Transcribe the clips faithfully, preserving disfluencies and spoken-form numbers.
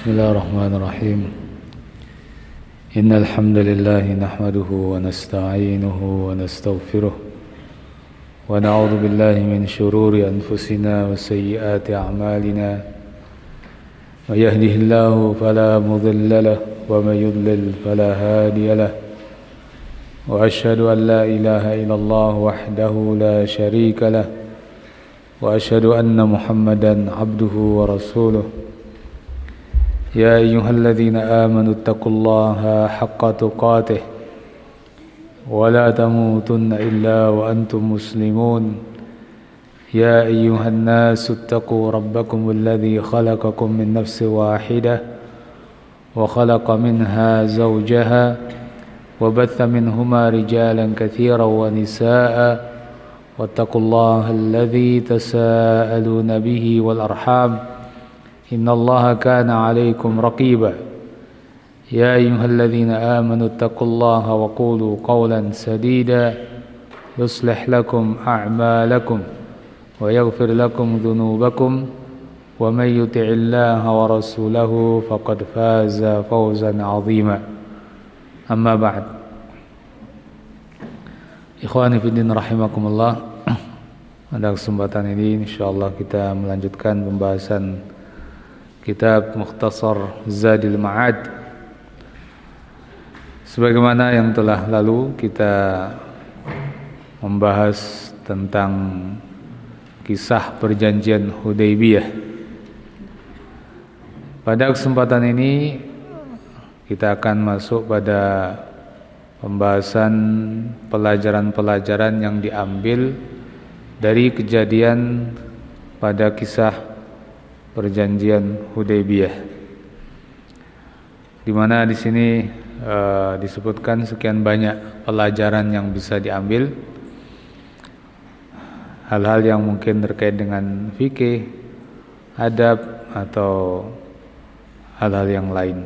بسم الله الرحمن الرحيم إن الحمد لله نحمده ونستعينه ونستغفره ونعوذ بالله من شرور أنفسنا وسيئات أعمالنا من يهده الله فلا مضل له ومن يضلل فلا هادي له وأشهد أن لا إله إلا الله وحده لا شريك له وأشهد أن محمدا عبده ورسوله يا أيها الذين آمنوا اتقوا الله حق تقاته ولا تموتن إلا وأنتم مسلمون يا أيها الناس اتقوا ربكم الذي خلقكم من نفس واحدة وخلق منها زوجها وبث منهما رجالا كثيرا ونساء واتقوا الله الذي تساءلون به والأرحام إن الله كان عليكم رقيبا يا أيها الذين آمنوا اتقوا الله وقولوا قولا سديدا يصلح لكم أعمالكم ويغفر لكم ذنوبكم ومن يطع الله ورسوله فقد فاز فوزا عظيما أما بعد Ikhwani fiddin rahimakumullah. Pada kesempatan ini insyaallah kita melanjutkan pembahasan kitab Mukhtasar Zadil Ma'ad. Sebagaimana yang telah lalu kita membahas tentang kisah perjanjian Hudaybiyah. Pada kesempatan ini kita akan masuk pada pembahasan pelajaran-pelajaran yang diambil dari kejadian pada kisah perjanjian Hudaybiyah, di mana di sini uh, disebutkan sekian banyak pelajaran yang bisa diambil, hal-hal yang mungkin terkait dengan fikih, adab atau hal-hal yang lain.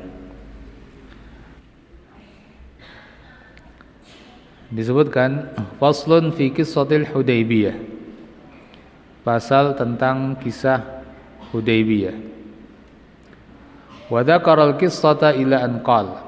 Disebutkan faslun fi qissatil Hudaybiyah, pasal tentang kisah Hudaybiyah. Wa dzakara al-qissata ila an qala.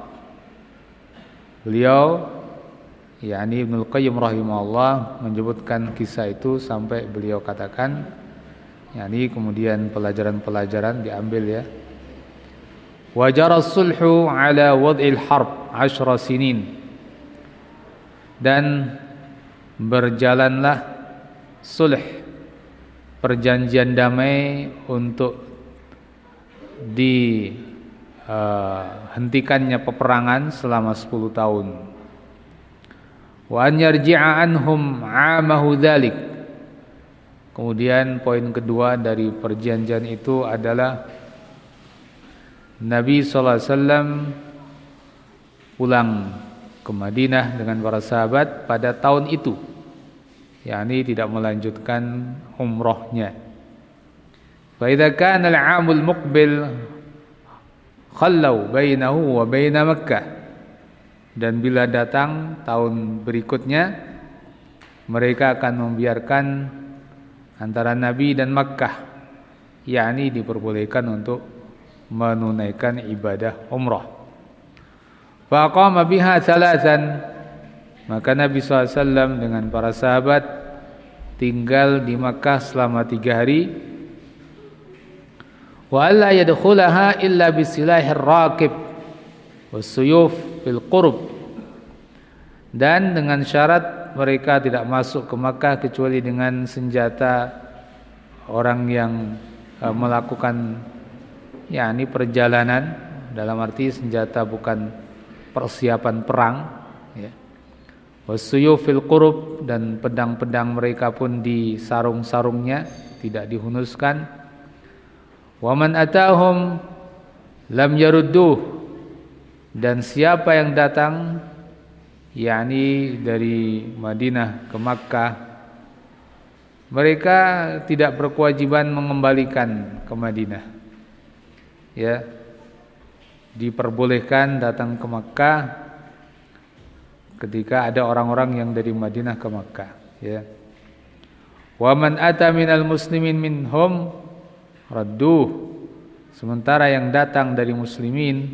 Beliau yakni Ibnu Qayyim rahimahullah menyebutkan kisah itu sampai beliau katakan, yakni kemudian pelajaran-pelajaran diambil ya. Wa jara as-sulhu ala wad'il harb ashra sinin. Dan berjalanlah sulh, perjanjian damai untuk dihentikannya uh, peperangan selama sepuluh tahun. Wa an yarji'a anhum 'amahu dzalik. Kemudian poin kedua dari perjanjian itu adalah Nabi sallallahu alaihi wasallam pulang ke Madinah dengan para sahabat pada tahun itu, yakni tidak melanjutkan umrahnya. Fa idza kana al-'amul muqbil khallau bainahu wa baina Makkah, dan bila datang tahun berikutnya mereka akan membiarkan antara Nabi dan Makkah, yakni diperbolehkan untuk menunaikan ibadah umrah. Fa aqama biha thalathan, maka Nabi sallallahu alaihi wasallam dengan para sahabat tinggal di Makkah selama tiga hari. Wa alla yadkhulaha illa bisilahir raqib wassuyuf fil qurb, dan dengan syarat mereka tidak masuk ke Makkah kecuali dengan senjata orang yang uh, melakukan yakni perjalanan, dalam arti senjata bukan persiapan perang ya. Wassuyuf fil qurb, dan pedang-pedang mereka pun di sarung-sarungnya, tidak dihunuskan. Wa man atahum lam yarudduh, dan siapa yang datang yakni dari Madinah ke Makkah, mereka tidak berkewajiban mengembalikan ke Madinah ya. Diperbolehkan datang ke Makkah ketika ada orang-orang yang dari Madinah ke Makkah ya. Wa man ata minal muslimin minhum radduh, Sementara yang datang dari muslimin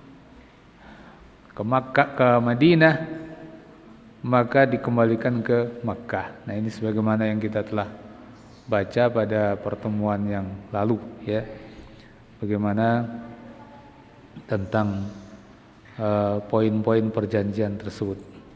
ke Makkah, ke Madinah, maka dikembalikan ke Makkah. Nah, ini sebagaimana yang kita telah baca pada pertemuan yang lalu, ya. Bagaimana tentang uh, poin-poin perjanjian tersebut.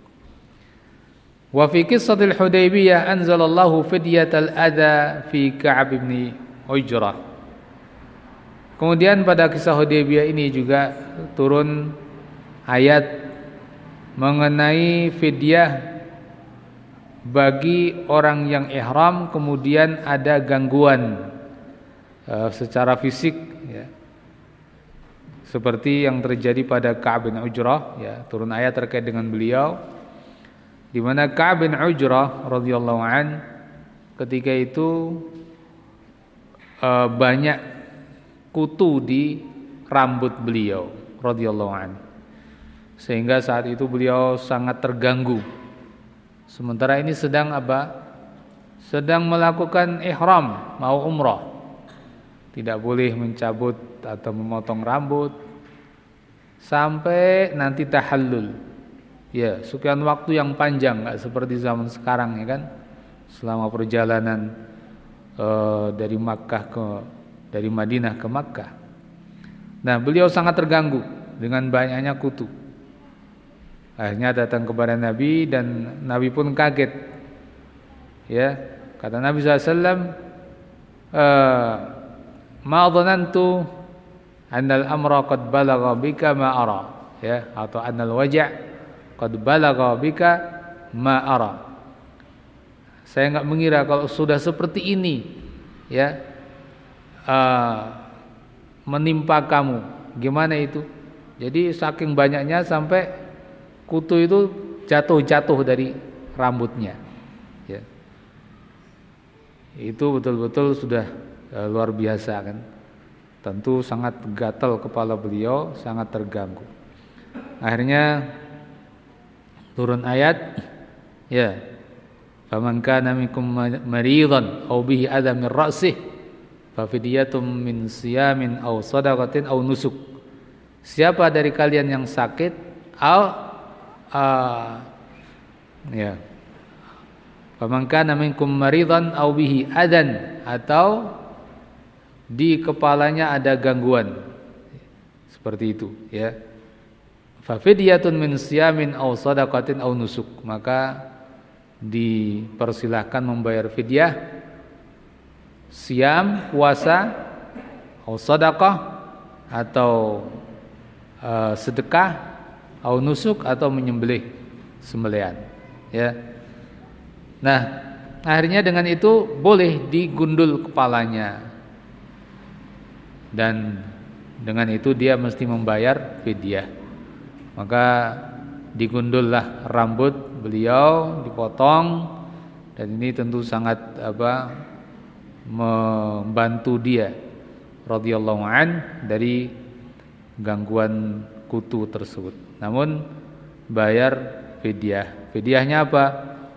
Wa fi qissatil Hudaybiyah anzalallahu fidyatal adha fi Ka'ab bin Ujrah. Kemudian pada kisah Hudaybiyah ini juga turun ayat mengenai fidyah bagi orang yang ihram kemudian ada gangguan uh, secara fisik, ya. Seperti yang terjadi pada Ka'ab bin Ujrah, ya, turun ayat terkait dengan beliau di mana Ka'ab bin Ujrah radhiyallahu an ketika itu uh, banyak kutu di rambut beliau radhiyallahu an. Sehingga saat itu beliau sangat terganggu. Sementara ini sedang apa? Sedang melakukan ihram, mau umrah. Tidak boleh mencabut atau memotong rambut sampai nanti tahallul. Ya, sekian waktu yang panjang, enggak seperti zaman sekarang, ya kan? Selama perjalanan uh, dari Makkah ke dari Madinah ke Makkah. Nah, beliau sangat terganggu dengan banyaknya kutu. Akhirnya datang kepada Nabi dan Nabi pun kaget. Ya, kata Nabi sallallahu alaihi wasallam, "Ma dhanantu annal amra qad balagha bika ma ara." Ya, atau annal waja' qad balagha bika ma ara. Saya enggak mengira kalau sudah seperti ini, ya, uh, menimpa kamu. Gimana itu? Jadi saking banyaknya sampai kutu itu jatuh-jatuh dari rambutnya, ya. Itu betul-betul sudah e, luar biasa, kan. Tentu sangat gatal kepala beliau, sangat terganggu. Akhirnya turun ayat, ya, faman kana minkum maridan aw bihi adam min ra'sih fa fidyatun min siyamin aw shadaqatin aw nusuk. Siapa dari kalian yang sakit aw Uh, ya, faman kana minkum maridan aw bihi adan, atau di kepalanya ada gangguan seperti itu, ya, fa fidyatun min siyamin aw shadaqatin aw nusuk, maka dipersilahkan membayar fidyah siam, puasa, aw shadaqah, atau uh, sedekah, au nusuk, atau menyembelih sembelihan, ya. Nah, akhirnya dengan itu boleh digundul kepalanya, dan dengan itu dia mesti membayar fidyah. Maka digundullah rambut beliau, dipotong, dan ini tentu sangat apa membantu dia radhiyallahu an dari gangguan kutu tersebut. Namun bayar fidyah. Fidyahnya apa?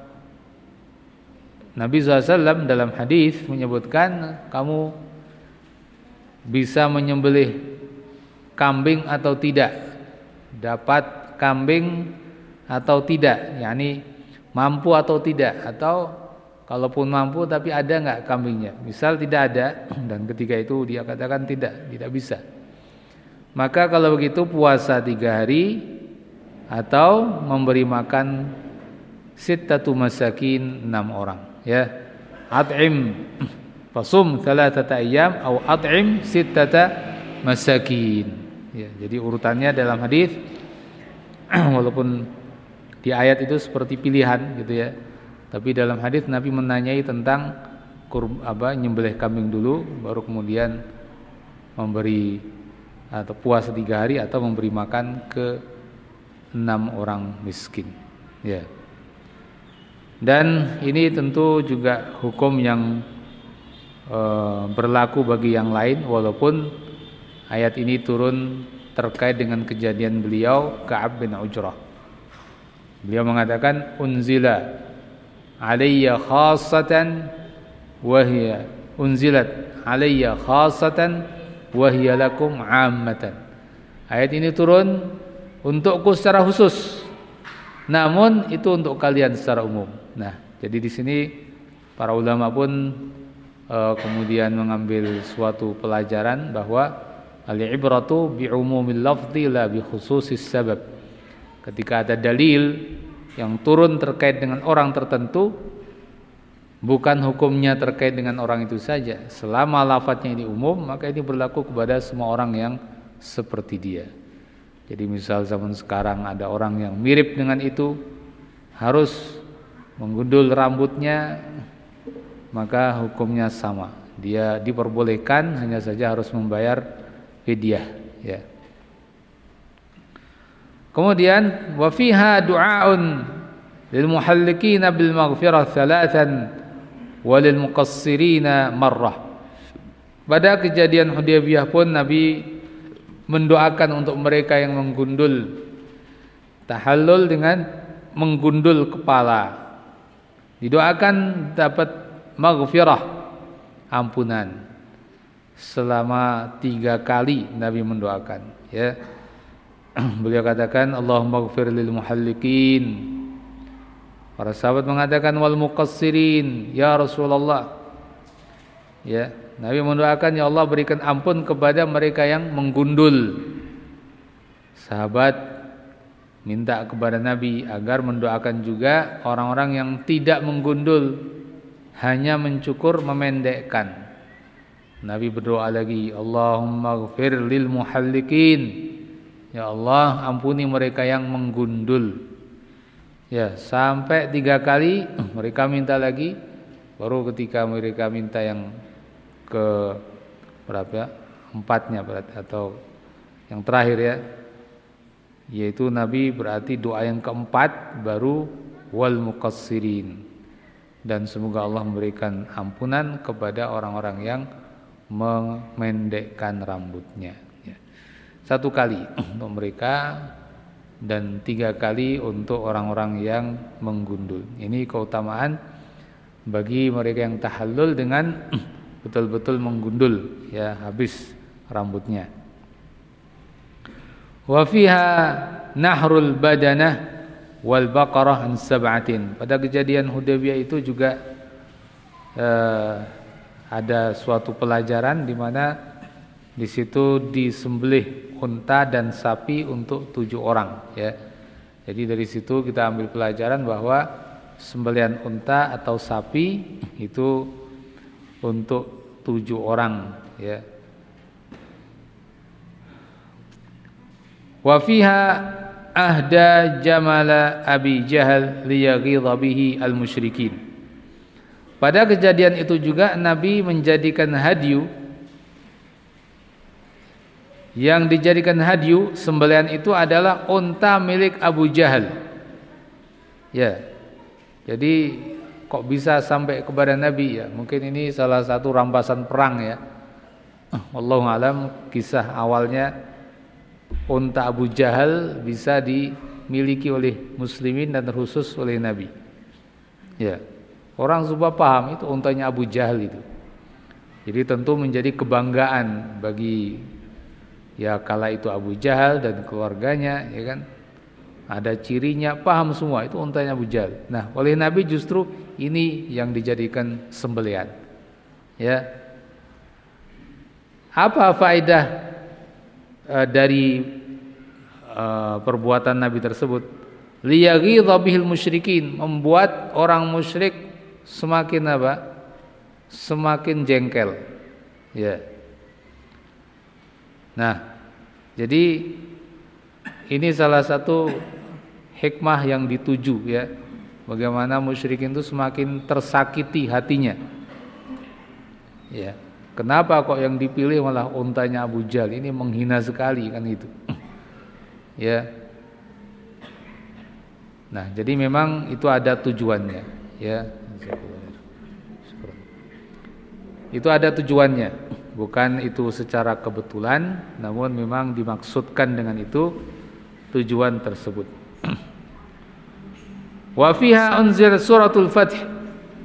Nabi shallallahu alaihi wasallam dalam hadis menyebutkan kamu bisa menyembelih kambing atau tidak, dapat kambing atau tidak, yakni mampu atau tidak, atau kalaupun mampu tapi ada enggak kambingnya. Misal tidak ada, dan ketika itu dia katakan tidak, tidak bisa. Maka kalau begitu puasa tiga hari atau memberi makan sittatu masakin, enam orang, ya. At'im fasum thalathata ayyam atau at'im sittata masakin. Ya, jadi urutannya dalam hadis walaupun di ayat itu seperti pilihan gitu, ya. Tapi dalam hadis Nabi menanyai tentang kurb, apa, nyembelih kambing dulu baru kemudian memberi atau puasa tiga hari atau memberi makan ke enam orang miskin, ya. Dan ini tentu juga hukum yang e, berlaku bagi yang lain, walaupun ayat ini turun terkait dengan kejadian beliau Ka'ab bin Ujrah. Beliau mengatakan unzila alayya khassatan wa hiya unzilat alayya khassatan wa hiya lakum 'ammatan. Ayat ini turun untukku secara khusus, namun itu untuk kalian secara umum. Nah, jadi di sini para ulama pun uh, kemudian mengambil suatu pelajaran bahwa al-ibratu bi umumil lafzi la bi khususis sabab. Ketika ada dalil yang turun terkait dengan orang tertentu, bukan hukumnya terkait dengan orang itu saja. Selama lafadznya ini umum, maka ini berlaku kepada semua orang yang seperti dia. Jadi misal zaman sekarang ada orang yang mirip dengan itu, harus menggundul rambutnya, maka hukumnya sama. Dia diperbolehkan, hanya saja harus membayar fidyah, ya. Kemudian wa fiha du'aun lil muhallikina bil maghfirah thalathan wa lil muqassirina marrah. Pada kejadian Hudaybiyah pun Nabi mendoakan untuk mereka yang menggundul tahallul dengan menggundul kepala. Didoakan dapat maghfirah, ampunan. Selama tiga kali Nabi mendoakan, ya. Beliau katakan Allahumma ighfir lil muhallikin. Para sahabat mengatakan wal muqassirin ya Rasulullah. Ya, Nabi mendoakan ya Allah berikan ampun kepada mereka yang menggundul. Sahabat minta kepada Nabi agar mendoakan juga orang-orang yang tidak menggundul, hanya mencukur, memendekkan. Nabi berdoa lagi Allahumma ighfir lil muhallikin. Ya Allah, ampuni mereka yang menggundul. Ya, sampai tiga kali mereka minta lagi. Baru ketika mereka minta yang ke berapa? Empatnya berarti, atau yang terakhir ya. Yaitu Nabi berarti doa yang keempat baru wal muqassirin. Dan semoga Allah memberikan ampunan kepada orang-orang yang memendekkan rambutnya. Satu kali untuk mereka dan tiga kali untuk orang-orang yang menggundul. Ini keutamaan bagi mereka yang tahallul dengan betul-betul menggundul, ya, habis rambutnya. Wa fiha nahrul badanah wal baqarah an sab'atin. Pada kejadian Hudaybiyah itu juga eh, ada suatu pelajaran di mana di situ disembelih unta dan sapi untuk tujuh orang, ya. Jadi dari situ kita ambil pelajaran bahwa sembelihan unta atau sapi itu untuk tujuh orang, ya. Wa fiha ahda jamala Abi Jahal liyaghidha bihi al-musyrikin. Pada kejadian itu juga Nabi menjadikan hadyu. Yang dijadikan hadyu sembelihan itu adalah unta milik Abu Jahal. Ya. Jadi kok bisa sampai kepada Nabi, ya? Mungkin ini salah satu rampasan perang, ya. Wallahu alam, kisah awalnya unta Abu Jahal bisa dimiliki oleh muslimin dan khusus oleh Nabi. Ya. Orang supaya paham itu untanya Abu Jahal itu. Jadi tentu menjadi kebanggaan bagi, ya, kala itu Abu Jahal dan keluarganya, ya kan. Ada cirinya, paham semua itu untanya Abu Jahal. Nah, oleh Nabi justru ini yang dijadikan sembelihan. Ya. Apa faedah uh, dari uh, perbuatan Nabi tersebut? Liyaghidha bihil musyrikin, membuat orang musyrik semakin apa? Semakin jengkel. Ya. Nah, jadi ini salah satu hikmah yang dituju, ya. Bagaimana musyrikin itu semakin tersakiti hatinya. Ya. Kenapa kok yang dipilih malah untanya Abu Jahal? Ini menghina sekali kan itu. Ya. Nah, jadi memang itu ada tujuannya, ya. Itu ada tujuannya. Bukan itu secara kebetulan, namun memang dimaksudkan dengan itu tujuan tersebut. Wa fiha unzil suratul Fath.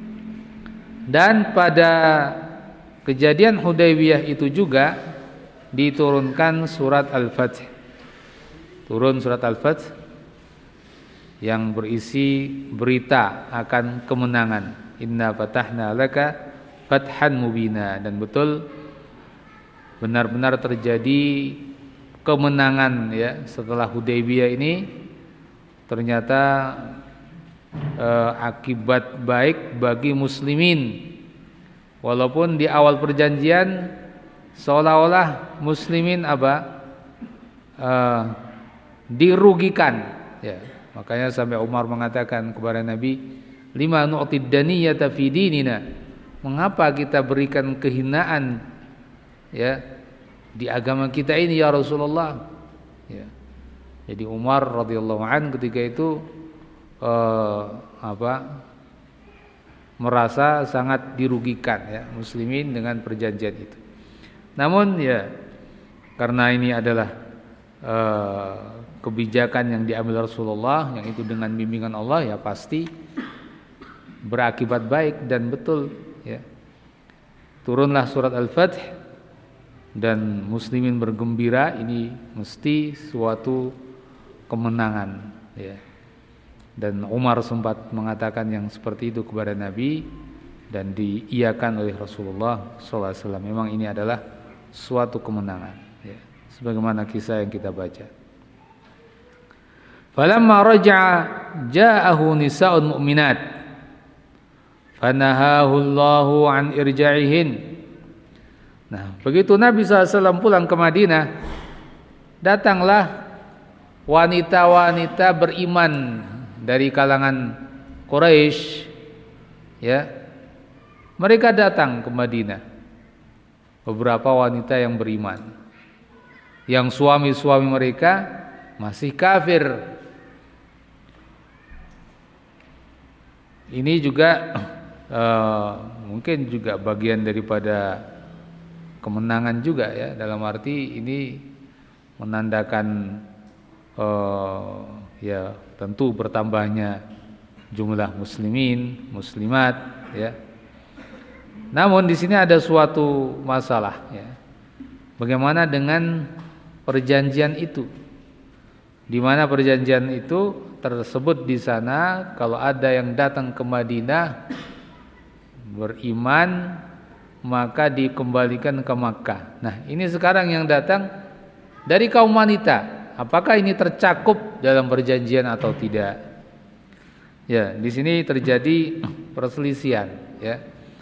Dan pada kejadian Hudaybiyah itu juga diturunkan surat Al-Fath. Turun surat Al-Fath yang berisi berita akan kemenangan. Inna fatahna laka fathan mubina, dan betul benar-benar terjadi kemenangan ya setelah Hudaybiyah ini. Ternyata eh, akibat baik bagi muslimin. Walaupun di awal perjanjian seolah-olah muslimin apa eh, dirugikan ya. Makanya sampai Umar mengatakan kepada Nabi, lima nu'tid daniyata fi dinina, mengapa kita berikan kehinaan ya di agama kita ini ya Rasulullah ya. Jadi Umar radhiyallahu an ketika itu eh, apa merasa sangat dirugikan ya muslimin dengan perjanjian itu. Namun ya karena ini adalah eh, kebijakan yang diambil Rasulullah yang itu dengan bimbingan Allah, ya pasti berakibat baik dan betul ya. Turunlah surat Al-Fath dan muslimin bergembira, ini mesti suatu kemenangan ya. Dan Umar sempat mengatakan yang seperti itu kepada Nabi dan diiyakan oleh Rasulullah sallallahu alaihi wasallam. Memang ini adalah suatu kemenangan ya. Sebagaimana kisah yang kita baca. Falamma raja'a ja'ahu nisa'un mu'minat fanahahu Allahu an irja'ihin. Nah, begitu Nabi sallallahu alaihi wasallam pulang ke Madinah, datanglah wanita-wanita beriman dari kalangan Quraisy ya. Mereka datang ke Madinah. Beberapa wanita yang beriman, yang suami-suami mereka masih kafir. Ini juga uh, mungkin juga bagian daripada kemenangan juga ya, dalam arti ini menandakan uh, ya tentu bertambahnya jumlah muslimin, muslimat ya. Namun di sini ada suatu masalah ya. Bagaimana dengan perjanjian itu? Di mana perjanjian itu tersebut di sana kalau ada yang datang ke Madinah beriman maka dikembalikan ke Makkah. Nah, ini sekarang yang datang dari kaum wanita, apakah ini tercakup dalam perjanjian atau tidak? Ya, di sini terjadi perselisihan ya.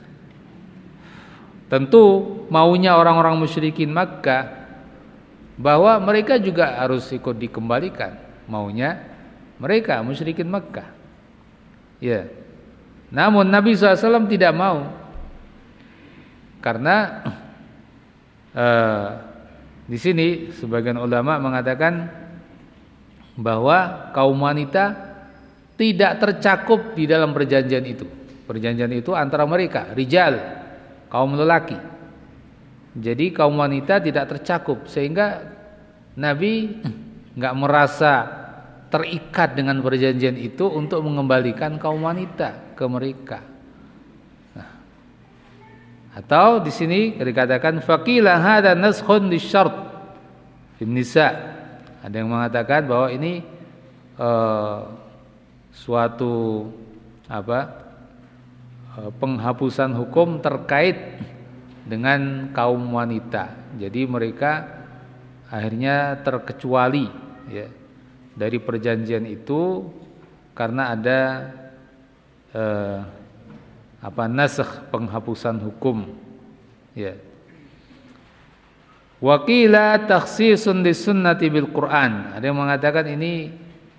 Tentu maunya orang-orang musyrikin Makkah bahwa mereka juga harus ikut dikembalikan, maunya mereka musyrikin Makkah. Ya. Namun Nabi shallallahu alaihi wasallam tidak mau. Karena eh, di sini sebagian ulama mengatakan bahwa kaum wanita tidak tercakup di dalam perjanjian itu. Perjanjian itu antara mereka, rijal, kaum lelaki. Jadi kaum wanita tidak tercakup, sehingga Nabi enggak merasa terikat dengan perjanjian itu untuk mengembalikan kaum wanita ke mereka. Nah, atau di sini dikatakan faqila hadza naskhun lisyart fin nisa. Ada yang mengatakan bahwa ini uh, suatu apa? Uh, penghapusan hukum terkait dengan kaum wanita. Jadi mereka akhirnya terkecuali ya dari perjanjian itu karena ada eh, apa nasakh, penghapusan hukum ya. Wa qila takhsisun lisunnati bil Qur'an. Ada yang mengatakan ini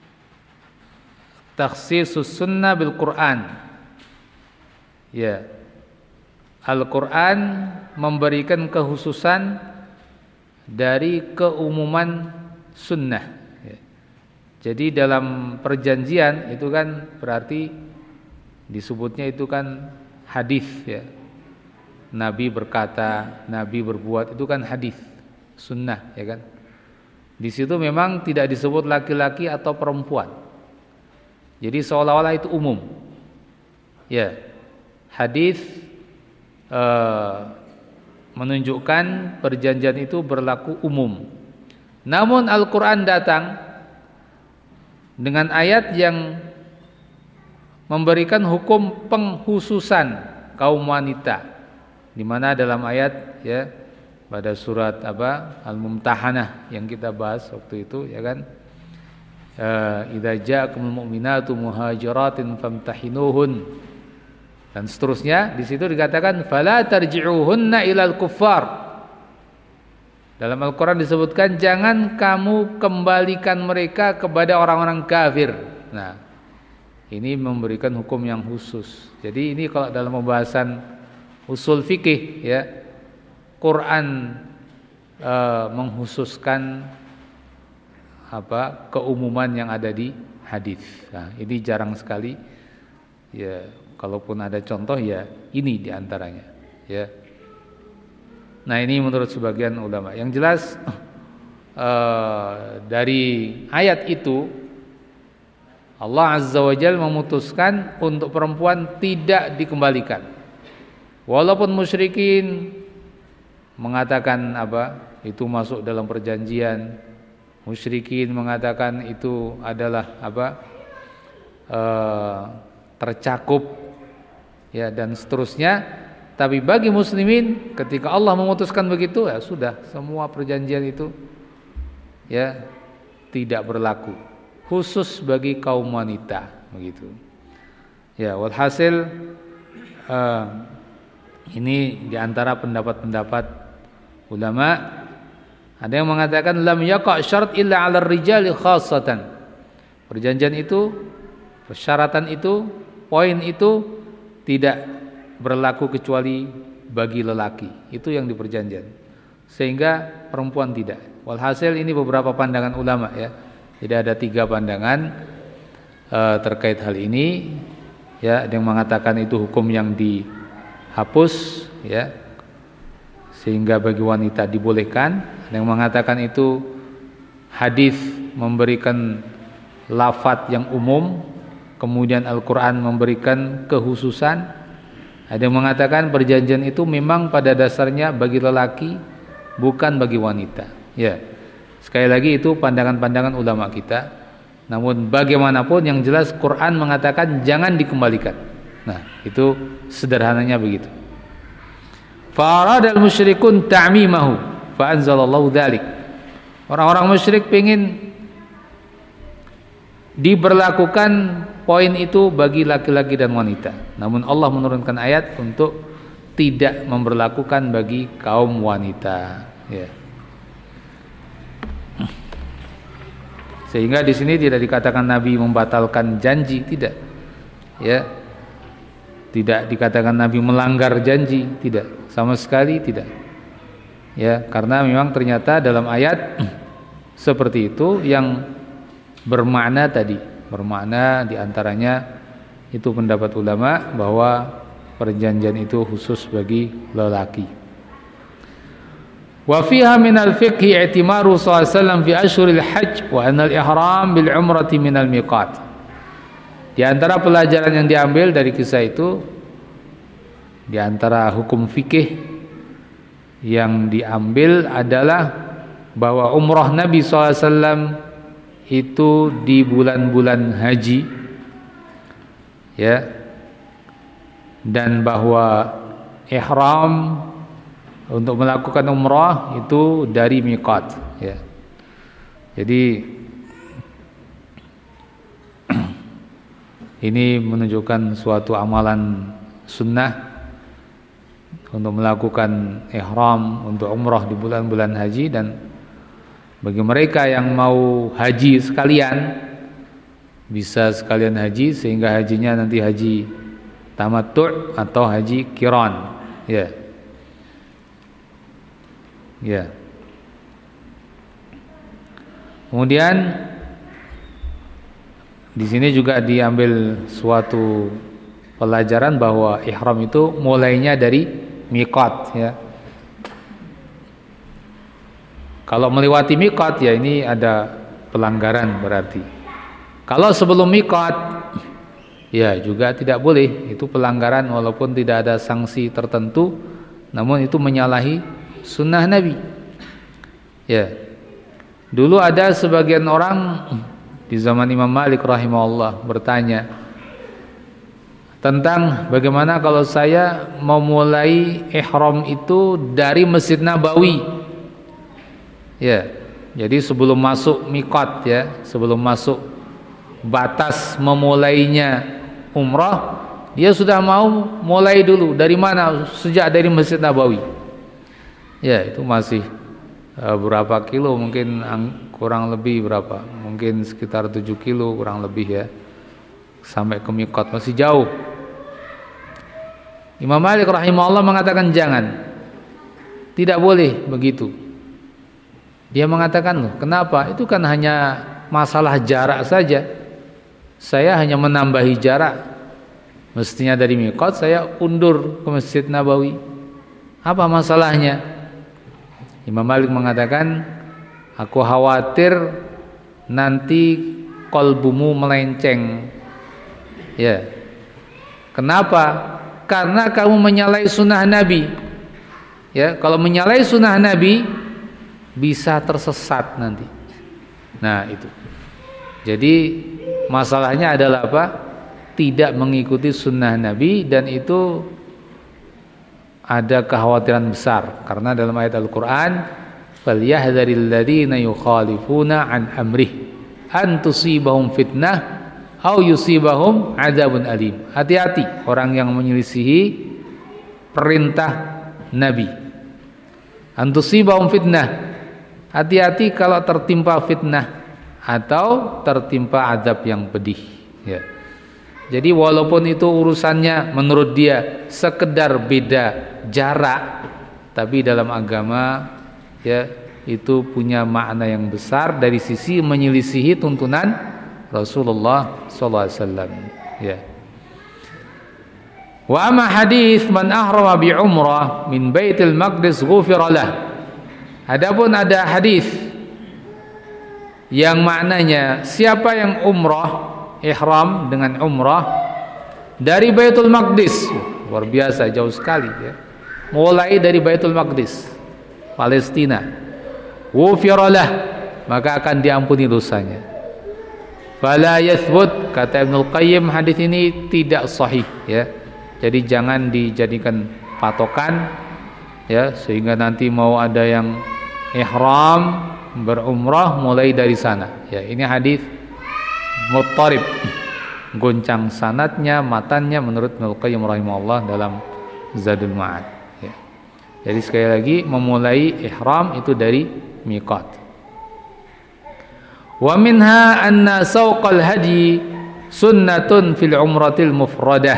takhsisus sunnah bil Qur'an. Ya. Al-Qur'an memberikan kekhususan dari keumuman sunnah. Jadi dalam perjanjian itu kan berarti disebutnya itu kan hadis ya. Nabi berkata, Nabi berbuat, itu kan hadis, sunnah ya kan. Di situ memang tidak disebut laki-laki atau perempuan. Jadi seolah-olah itu umum. Ya. Hadis eh, menunjukkan perjanjian itu berlaku umum. Namun Al-Quran datang dengan ayat yang memberikan hukum penghususan kaum wanita, di mana dalam ayat ya pada surat apa Al-Mumtahanah yang kita bahas waktu itu ya kan, idza ja'akumul mu'minatu muhajiratin famtahinuhun dan seterusnya. Di situ dikatakan fala tarji'uhunna ilal kuffar. Dalam Al-Quran disebutkan jangan kamu kembalikan mereka kepada orang-orang kafir. Nah, ini memberikan hukum yang khusus. Jadi ini kalau dalam pembahasan usul fikih ya, Quran e, mengkhususkan apa keumuman yang ada di hadis. Nah, ini jarang sekali ya, kalaupun ada contoh ya ini diantaranya ya. Nah, ini menurut sebagian ulama. Yang jelas uh, dari ayat itu Allah Azza wa Jalla memutuskan untuk perempuan tidak dikembalikan. Walaupun musyrikin mengatakan apa? Itu masuk dalam perjanjian. Musyrikin mengatakan itu adalah apa? Uh, tercakup ya dan seterusnya. Tapi bagi muslimin ketika Allah memutuskan begitu ya sudah, semua perjanjian itu ya tidak berlaku, khusus bagi kaum wanita begitu. Ya, walhasil uh, ini diantara pendapat-pendapat ulama. Ada yang mengatakan lam yaqa' syarat illa 'ala ar-rijali khassatan. Perjanjian itu, persyaratan itu, poin itu tidak berlaku kecuali bagi lelaki. Itu yang diperjanjian. Sehingga perempuan tidak. Walhasil ini beberapa pandangan ulama ya. Jadi ada tiga pandangan uh, terkait hal ini. Ya, ada yang mengatakan itu hukum yang dihapus ya. Sehingga bagi wanita dibolehkan. Ada yang mengatakan itu hadis memberikan lafadz yang umum, kemudian Al-Qur'an memberikan kekhususan. Ada yang mengatakan perjanjian itu memang pada dasarnya bagi lelaki, bukan bagi wanita. Ya, sekali lagi itu pandangan-pandangan ulama kita. Namun bagaimanapun yang jelas Quran mengatakan jangan dikembalikan. Nah, itu sederhananya begitu. Faradal musyrikun ta'mimahu fa anzalallahu dzalik. Orang-orang musyrik ingin diberlakukan poin itu bagi laki-laki dan wanita. Namun Allah menurunkan ayat untuk tidak memberlakukan bagi kaum wanita. Ya. Sehingga di sini tidak dikatakan Nabi membatalkan janji, tidak. Ya. Tidak dikatakan Nabi melanggar janji, tidak. Sama sekali tidak. Ya, karena memang ternyata dalam ayat seperti itu yang bermakna tadi, bermakna diantaranya itu pendapat ulama bahwa perjanjian itu khusus bagi lelaki. Wa fiha min al-fiqhi i'timaru sallallahu alaihi wasallam fi ashhuril hajj wa anna al-ihram bil umrati min al-miqat. Di antara pelajaran yang diambil dari kisah itu, di antara hukum fikih yang diambil adalah bahwa umrah Nabi sallallahu alaihi wasallam itu di bulan-bulan haji ya, dan bahwa ihram untuk melakukan umrah itu dari miqat ya. Jadi ini menunjukkan suatu amalan sunnah untuk melakukan ihram untuk umrah di bulan-bulan haji. Dan bagi mereka yang mau haji sekalian bisa sekalian haji, sehingga hajinya nanti haji tamattu' atau haji qiran ya. Ya. Kemudian di sini juga diambil suatu pelajaran bahwa ihram itu mulainya dari miqat ya. Kalau melewati miqat ya ini ada pelanggaran berarti. Kalau sebelum miqat ya juga tidak boleh, itu pelanggaran walaupun tidak ada sanksi tertentu, namun itu menyalahi sunnah Nabi. Ya. Dulu ada sebagian orang di zaman Imam Malik rahimahullah bertanya tentang bagaimana kalau saya memulai ihram itu dari Masjid Nabawi. Ya. Jadi sebelum masuk miqat ya, sebelum masuk batas memulainya umrah, dia sudah mau mulai dulu. Dari mana? Sejak dari Masjid Nabawi. Ya, itu masih uh, berapa kilo, mungkin kurang lebih berapa? Mungkin sekitar tujuh kilo kurang lebih ya. Sampai ke miqat masih jauh. Imam Malik rahimahullah mengatakan jangan. Tidak boleh begitu. Dia mengatakan, loh, kenapa? Itu kan hanya masalah jarak saja. Saya hanya menambahi jarak. Mestinya dari miqat saya undur ke Masjid Nabawi. Apa masalahnya? Imam Malik mengatakan, aku khawatir nanti kolbumu melenceng. Ya. Kenapa? Karena kamu menyalahi sunnah Nabi. Ya, kalau menyalahi sunnah Nabi bisa tersesat nanti. Nah, itu. Jadi masalahnya adalah apa? Tidak mengikuti sunnah Nabi, dan itu ada kekhawatiran besar karena dalam ayat Al-Qur'an, falyahdharil ladzina yukhalifuna an amrih an tusibahum fitnah aw yusibahum adzabun alim. Hati-hati orang yang menyelisihi perintah Nabi. An tusibahum fitnah. Hati-hati kalau tertimpa fitnah atau tertimpa azab yang pedih. Ya. Jadi walaupun itu urusannya menurut dia sekedar beda jarak, tapi dalam agama ya itu punya makna yang besar dari sisi menyelisihi tuntunan Rasulullah sallallahu alaihi wasallam. Ya. Wa amma hadis man ahrama bi umrah min Baitul Maqdis ghufira lah. Adapun ada hadis yang maknanya siapa yang umrah ihram dengan umrah dari Baitul Maqdis, luar biasa jauh sekali ya. Mulai dari Baitul Maqdis Palestina, ghufira lah, maka akan diampuni dosanya. Fala yathbut, kata Ibnu Qayyim, hadis ini tidak sahih ya. Jadi jangan dijadikan patokan ya, sehingga nanti mau ada yang ihram berumrah mulai dari sana. Ya, ini hadis muttarib, goncang sanadnya, matannya menurut Ibnu Qayyim rahimahullah dalam Zadul Ma'ad. Ya. Jadi sekali lagi memulai ihram itu dari miqat. Wa minha anna sawqal hadi sunnatun fil umratil mufradah.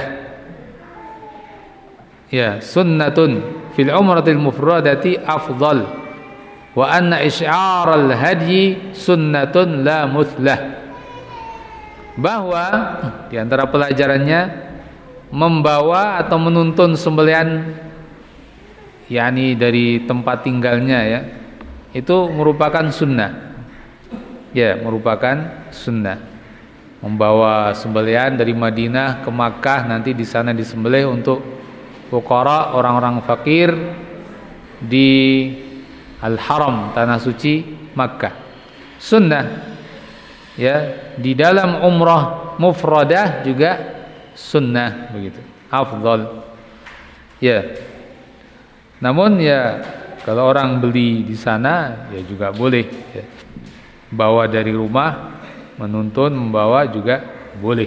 Ya, sunnatun fil umratil mufradati afdal. Wa anna isy'aral hadyi sunnatun la muthlah. Bahwa di antara pelajarannya membawa atau menuntun sembelihan yakni dari tempat tinggalnya ya, itu merupakan sunnah. Ya, merupakan sunnah. Membawa sembelihan dari Madinah ke Makkah, nanti di sana disembelih untuk fuqara, orang-orang fakir di Al-Haram, tanah suci Makkah. Sunnah. Ya, di dalam umrah mufradah juga sunnah begitu. Afdal. Ya. Namun ya kalau orang beli di sana ya juga boleh ya. Bawa dari rumah, menuntun membawa juga boleh.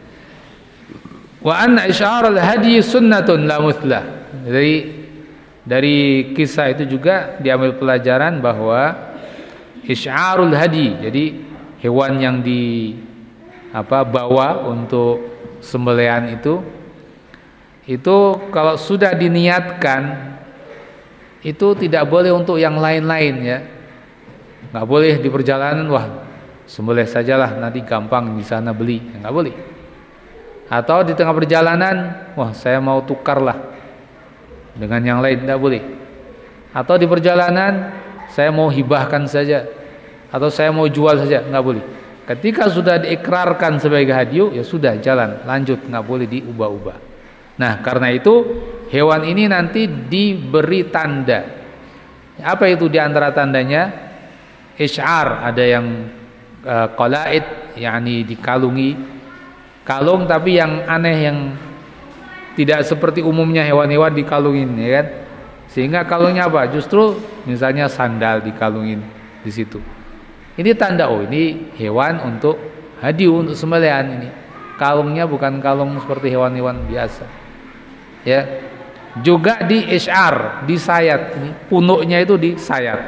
Wa anna isy'arul hadyi sunnatun la muthlah. Dari dari kisah itu juga diambil pelajaran bahwa isy'arul hadyi, jadi hewan yang di apa bawa untuk sembelihan itu itu kalau sudah diniatkan itu tidak boleh untuk yang lain-lain ya. Nggak boleh di perjalanan, wah sembelih sajalah nanti gampang di sana beli, nggak boleh. Atau di tengah perjalanan, wah saya mau tukarlah dengan yang lain, nggak boleh. Atau di perjalanan saya mau hibahkan saja, atau saya mau jual saja, nggak boleh. Ketika sudah diikrarkan sebagai hadyu, ya sudah jalan, lanjut, nggak boleh diubah-ubah. Nah karena itu hewan ini nanti diberi tanda. Apa itu di antara tandanya? Isy'ar, ada yang uh, qalaid, yakni dikalungi kalung tapi yang aneh, yang tidak seperti umumnya hewan-hewan dikalungin, ya kan? Sehingga kalungnya apa? Justru misalnya sandal dikalungin di situ. Ini tanda, oh ini hewan untuk hadiu, untuk sembelihan ini. Kalungnya bukan kalung seperti hewan-hewan biasa. Ya. Juga di isy'ar, disayat, ini punuknya itu disayat.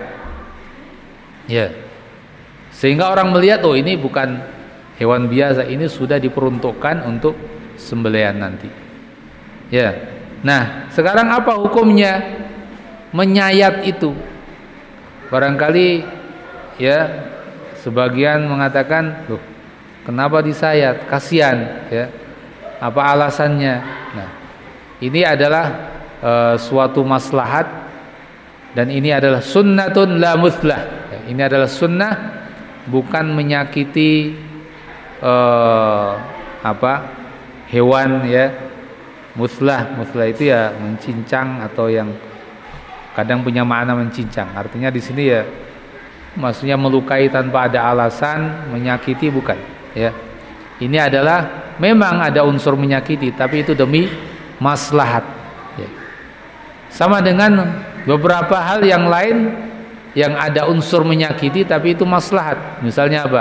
Ya. Sehingga orang melihat, oh ini bukan hewan biasa, ini sudah diperuntukkan untuk sembelihan nanti. Ya. Nah, sekarang apa hukumnya menyayat itu? Barangkali ya sebagian mengatakan, loh, kenapa disayat? Kasihan, ya. Apa alasannya? Nah, ini adalah e, suatu maslahat, dan ini adalah sunnatun la muslah. Ya, ini adalah sunnah, bukan menyakiti e, apa? hewan, ya. Muslah, muslah itu ya mencincang, atau yang kadang punya makna mencincang. Artinya di sini ya maksudnya melukai tanpa ada alasan, menyakiti bukan, ya. Ini adalah memang ada unsur menyakiti, tapi itu demi maslahat, ya. Sama dengan beberapa hal yang lain yang ada unsur menyakiti tapi itu maslahat. Misalnya apa?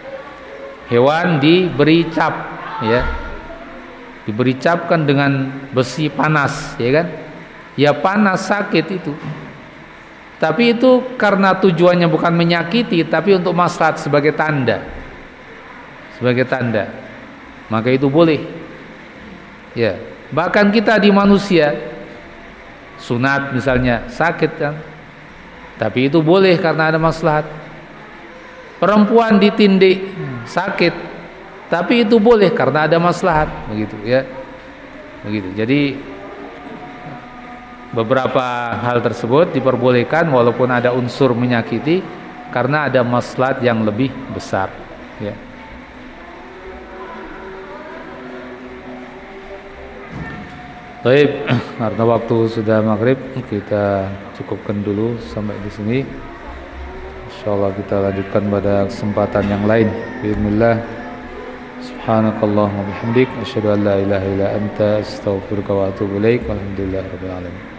Hewan diberi cap, ya. Diberi cap kan dengan besi panas, ya kan? Ya panas, sakit itu. Tapi itu karena tujuannya bukan menyakiti, tapi untuk maslahat, sebagai tanda. Sebagai tanda. Maka itu boleh. Ya, bahkan kita di manusia sunat misalnya, sakit kan? Tapi itu boleh karena ada maslahat. Perempuan ditindik, sakit. Tapi itu boleh karena ada maslahat, begitu, ya. Begitu. Jadi beberapa hal tersebut diperbolehkan walaupun ada unsur menyakiti, karena ada maslahat yang lebih besar, ya. Baik, karena waktu sudah maghrib, kita cukupkan dulu sampai di sini. Insyaallah kita lanjutkan pada kesempatan yang lain. Bismillah. Subhanakallahumma bihamdik, asyhadu an la ilaha illa anta, astaghfiruka wa atubu ilaik. Walhamdulillahirabbil alamin.